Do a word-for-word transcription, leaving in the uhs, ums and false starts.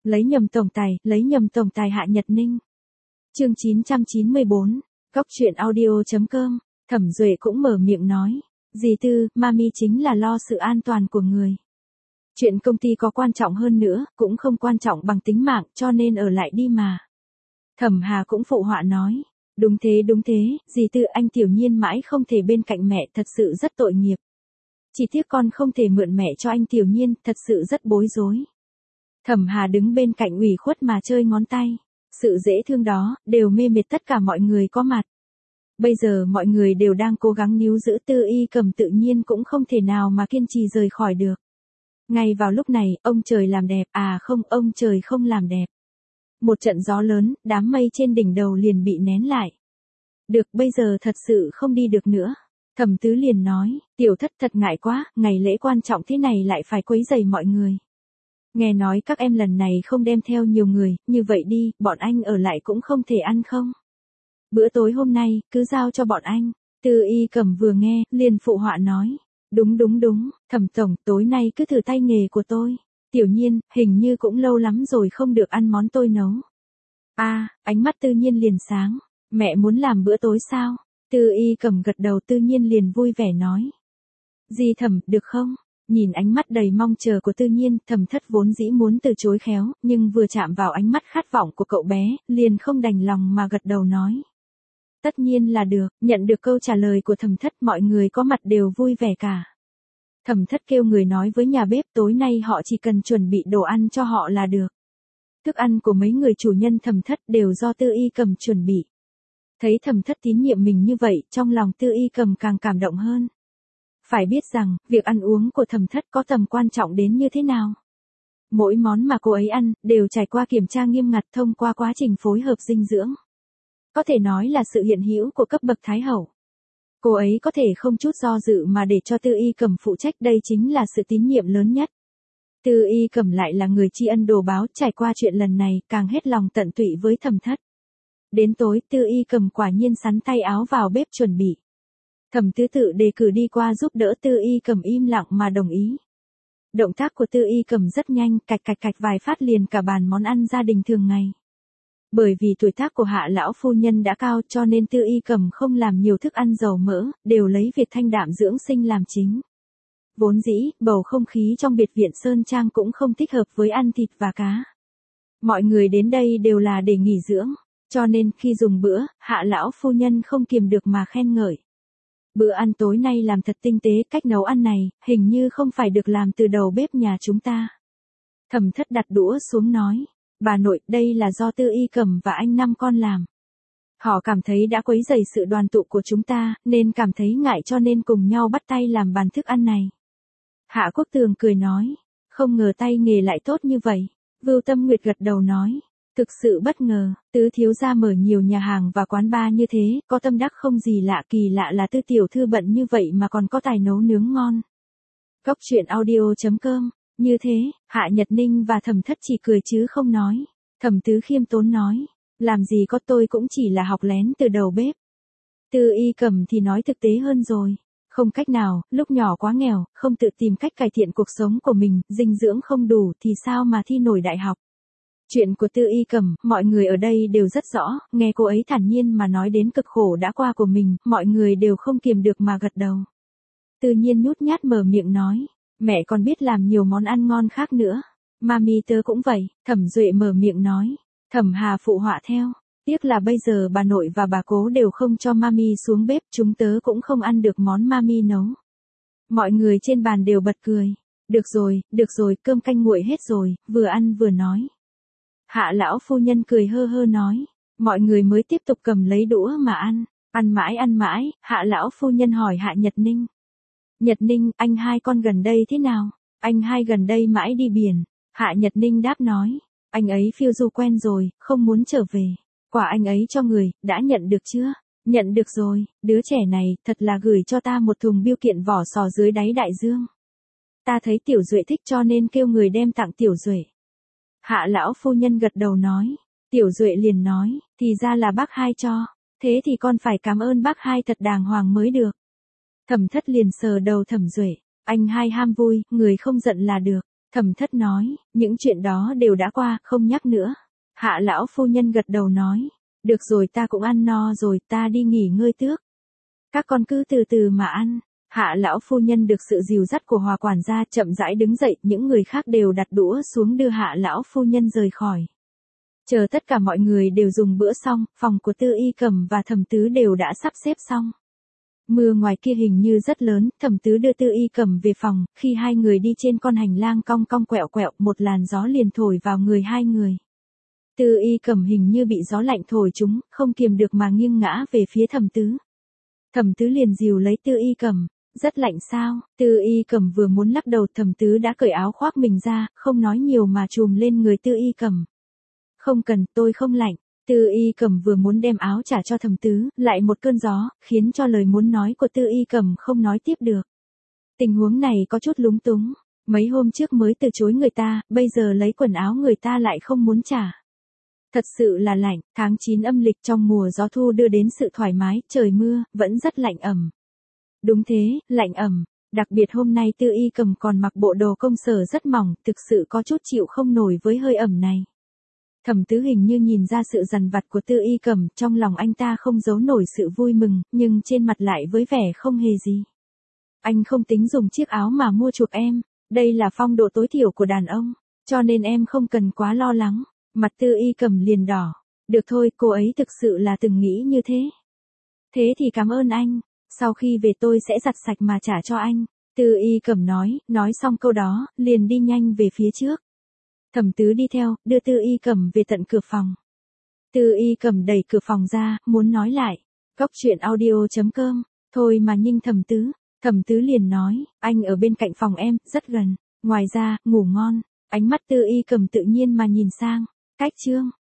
Lấy nhầm tổng tài, lấy nhầm tổng tài Hạ Nhật Ninh. Chương chín trăm chín mươi bốn, Cóc truyện audio chấm com, Thẩm Duệ cũng mở miệng nói, dì Tư, mami chính là lo sự an toàn của người. Chuyện công ty có quan trọng hơn nữa, cũng không quan trọng bằng tính mạng, cho nên ở lại đi mà. Thẩm Hà cũng phụ họa nói, đúng thế đúng thế, dì Tư anh Tiểu Nhiên mãi không thể bên cạnh mẹ, thật sự rất tội nghiệp. Chỉ tiếc con không thể mượn mẹ cho anh Tiểu Nhiên, thật sự rất bối rối. Thẩm Hà đứng bên cạnh ủy khuất mà chơi ngón tay. Sự dễ thương đó, đều mê mệt tất cả mọi người có mặt. Bây giờ mọi người đều đang cố gắng níu giữ Tư Y Cầm, tự nhiên cũng không thể nào mà kiên trì rời khỏi được. Ngay vào lúc này, ông trời làm đẹp, à không, ông trời không làm đẹp. Một trận gió lớn, đám mây trên đỉnh đầu liền bị nén lại. Được, bây giờ thật sự không đi được nữa. Thẩm Tứ liền nói, tiểu thất thật ngại quá, ngày lễ quan trọng thế này lại phải quấy rầy mọi người. Nghe nói các em lần này không đem theo nhiều người, như vậy đi, bọn anh ở lại cũng không thể ăn không? Bữa tối hôm nay, cứ giao cho bọn anh. Tư Y Cầm vừa nghe, liền phụ họa nói. Đúng đúng đúng, Thẩm tổng, tối nay cứ thử tay nghề của tôi. Tiểu Nhiên, hình như cũng lâu lắm rồi không được ăn món tôi nấu. A, à, ánh mắt Tư Nhiên liền sáng. Mẹ muốn làm bữa tối sao? Tư Y Cầm gật đầu, Tư Nhiên liền vui vẻ nói. Dì Thẩm, được không? Nhìn ánh mắt đầy mong chờ của Tư Nhiên, Thẩm Thất vốn dĩ muốn từ chối khéo, nhưng vừa chạm vào ánh mắt khát vọng của cậu bé, liền không đành lòng mà gật đầu nói. Tất nhiên là được, nhận được câu trả lời của Thẩm Thất, mọi người có mặt đều vui vẻ cả. Thẩm Thất kêu người nói với nhà bếp, tối nay họ chỉ cần chuẩn bị đồ ăn cho họ là được. Thức ăn của mấy người chủ nhân Thẩm Thất đều do Tư Y Cầm chuẩn bị. Thấy Thẩm Thất tín nhiệm mình như vậy, trong lòng Tư Y Cầm càng cảm động hơn. Phải biết rằng, việc ăn uống của Thẩm Thất có tầm quan trọng đến như thế nào. Mỗi món mà cô ấy ăn, đều trải qua kiểm tra nghiêm ngặt thông qua quá trình phối hợp dinh dưỡng. Có thể nói là sự hiện hữu của cấp bậc Thái Hậu. Cô ấy có thể không chút do dự mà để cho Tư Y Cầm phụ trách, đây chính là sự tín nhiệm lớn nhất. Tư Y Cầm lại là người tri ân đồ báo, trải qua chuyện lần này, càng hết lòng tận tụy với Thẩm Thất. Đến tối, Tư Y Cầm quả nhiên sắn tay áo vào bếp chuẩn bị. Thẩm Tứ tự đề cử đi qua giúp đỡ, Tư Y Cầm im lặng mà đồng ý. Động tác của Tư Y Cầm rất nhanh, cạch cạch cạch vài phát liền cả bàn món ăn gia đình thường ngày. Bởi vì tuổi tác của Hạ lão phu nhân đã cao, cho nên Tư Y Cầm không làm nhiều thức ăn dầu mỡ, đều lấy việc thanh đạm dưỡng sinh làm chính. Vốn dĩ, bầu không khí trong biệt viện Sơn Trang cũng không thích hợp với ăn thịt và cá. Mọi người đến đây đều là để nghỉ dưỡng, cho nên khi dùng bữa, Hạ lão phu nhân không kiềm được mà khen ngợi. Bữa ăn tối nay làm thật tinh tế, cách nấu ăn này, hình như không phải được làm từ đầu bếp nhà chúng ta. Thẩm Thất đặt đũa xuống nói, bà nội, đây là do Tư Y Cầm và anh năm con làm. Họ cảm thấy đã quấy rầy sự đoàn tụ của chúng ta, nên cảm thấy ngại cho nên cùng nhau bắt tay làm bàn thức ăn này. Hạ Quốc Tường cười nói, không ngờ tay nghề lại tốt như vậy. Vưu Tâm Nguyệt gật đầu nói, thực sự bất ngờ, Tứ thiếu gia mở nhiều nhà hàng và quán bar như thế, có tâm đắc không gì lạ, kỳ lạ là Tư tiểu thư bận như vậy mà còn có tài nấu nướng ngon. Cóc truyện audio chấm com, như thế, Hạ Nhật Ninh và Thẩm Thất chỉ cười chứ không nói. Thẩm Tứ khiêm tốn nói, làm gì có, tôi cũng chỉ là học lén từ đầu bếp. Tư Y Cầm thì nói thực tế hơn rồi. Không cách nào, lúc nhỏ quá nghèo, không tự tìm cách cải thiện cuộc sống của mình, dinh dưỡng không đủ thì sao mà thi nổi đại học. Chuyện của Tư Y Cầm, mọi người ở đây đều rất rõ, nghe cô ấy thản nhiên mà nói đến cực khổ đã qua của mình, mọi người đều không kiềm được mà gật đầu. Tự nhiên nhút nhát mở miệng nói, mẹ còn biết làm nhiều món ăn ngon khác nữa. Mami tớ cũng vậy, Thẩm Duệ mở miệng nói. Thẩm Hà phụ họa theo, tiếc là bây giờ bà nội và bà cố đều không cho mami xuống bếp, chúng tớ cũng không ăn được món mami nấu. Mọi người trên bàn đều bật cười. Được rồi, được rồi, cơm canh nguội hết rồi, vừa ăn vừa nói. Hạ lão phu nhân cười hơ hơ nói, mọi người mới tiếp tục cầm lấy đũa mà ăn, ăn mãi ăn mãi, Hạ lão phu nhân hỏi Hạ Nhật Ninh. Nhật Ninh, anh hai con gần đây thế nào? Anh hai gần đây mãi đi biển. Hạ Nhật Ninh đáp nói, anh ấy phiêu du quen rồi, không muốn trở về. Quả anh ấy cho người, đã nhận được chưa? Nhận được rồi, đứa trẻ này, thật là gửi cho ta một thùng bưu kiện vỏ sò dưới đáy đại dương. Ta thấy Tiểu Duệ thích cho nên kêu người đem tặng Tiểu Duệ. Hạ lão phu nhân gật đầu nói, Tiểu Duệ liền nói, thì ra là bác hai cho, thế thì con phải cảm ơn bác hai thật đàng hoàng mới được. Thẩm Thất liền sờ đầu Thẩm Duệ, anh hai ham vui, người không giận là được. Thẩm thất nói, những chuyện đó đều đã qua, không nhắc nữa. Hạ lão phu nhân gật đầu nói, được rồi ta cũng ăn no rồi, ta đi nghỉ ngơi tước. Các con cứ từ từ mà ăn. Hạ lão phu nhân được sự dìu dắt của Hòa quản gia chậm rãi đứng dậy, những người khác đều đặt đũa xuống đưa hạ lão phu nhân rời khỏi. Chờ tất cả mọi người đều dùng bữa xong, phòng của Tư Y Cẩm và Thẩm Tứ đều đã sắp xếp xong. Mưa ngoài kia hình như rất lớn, Thẩm Tứ đưa Tư Y Cẩm về phòng, khi hai người đi trên con hành lang cong cong quẹo quẹo, một làn gió liền thổi vào người hai người. Tư Y Cẩm hình như bị gió lạnh thổi chúng, không kiềm được mà nghiêng ngã về phía Thẩm Tứ. Thẩm Tứ liền dìu lấy Tư Y Cẩm, rất lạnh sao? Tư Y Cẩm vừa muốn lắc đầu, Thẩm Tứ đã cởi áo khoác mình ra, không nói nhiều mà trùm lên người Tư Y Cẩm. Không cần, tôi không lạnh. Tư Y Cẩm vừa muốn đem áo trả cho Thẩm Tứ, lại một cơn gió, khiến cho lời muốn nói của Tư Y Cẩm không nói tiếp được. Tình huống này có chút lúng túng, mấy hôm trước mới từ chối người ta, bây giờ lấy quần áo người ta lại không muốn trả. Thật sự là lạnh, tháng chín âm lịch trong mùa gió thu đưa đến sự thoải mái, trời mưa, vẫn rất lạnh ẩm. Đúng thế, lạnh ẩm, đặc biệt hôm nay Tư Y Cẩm còn mặc bộ đồ công sở rất mỏng, thực sự có chút chịu không nổi với hơi ẩm này. Thẩm Tứ hình như nhìn ra sự dằn vặt của Tư Y Cẩm, trong lòng anh ta không giấu nổi sự vui mừng, nhưng trên mặt lại với vẻ không hề gì. Anh không tính dùng chiếc áo mà mua chuộc em, đây là phong độ tối thiểu của đàn ông, cho nên em không cần quá lo lắng. Mặt Tư Y Cẩm liền đỏ. Được thôi, cô ấy thực sự là từng nghĩ như thế. Thế thì cảm ơn anh, sau khi về tôi sẽ giặt sạch mà trả cho anh. Tư Y Cẩm nói, nói xong câu đó, liền đi nhanh về phía trước. Thẩm Tứ đi theo, đưa Tư Y Cẩm về tận cửa phòng. Tư Y Cẩm đẩy cửa phòng ra, muốn nói lại. Góc truyện audio chấm com, thôi mà nhinh Thẩm Tứ. Thẩm Tứ liền nói, anh ở bên cạnh phòng em, rất gần. Ngoài ra, ngủ ngon. Ánh mắt Tư Y Cẩm tự nhiên mà nhìn sang. Cách chương.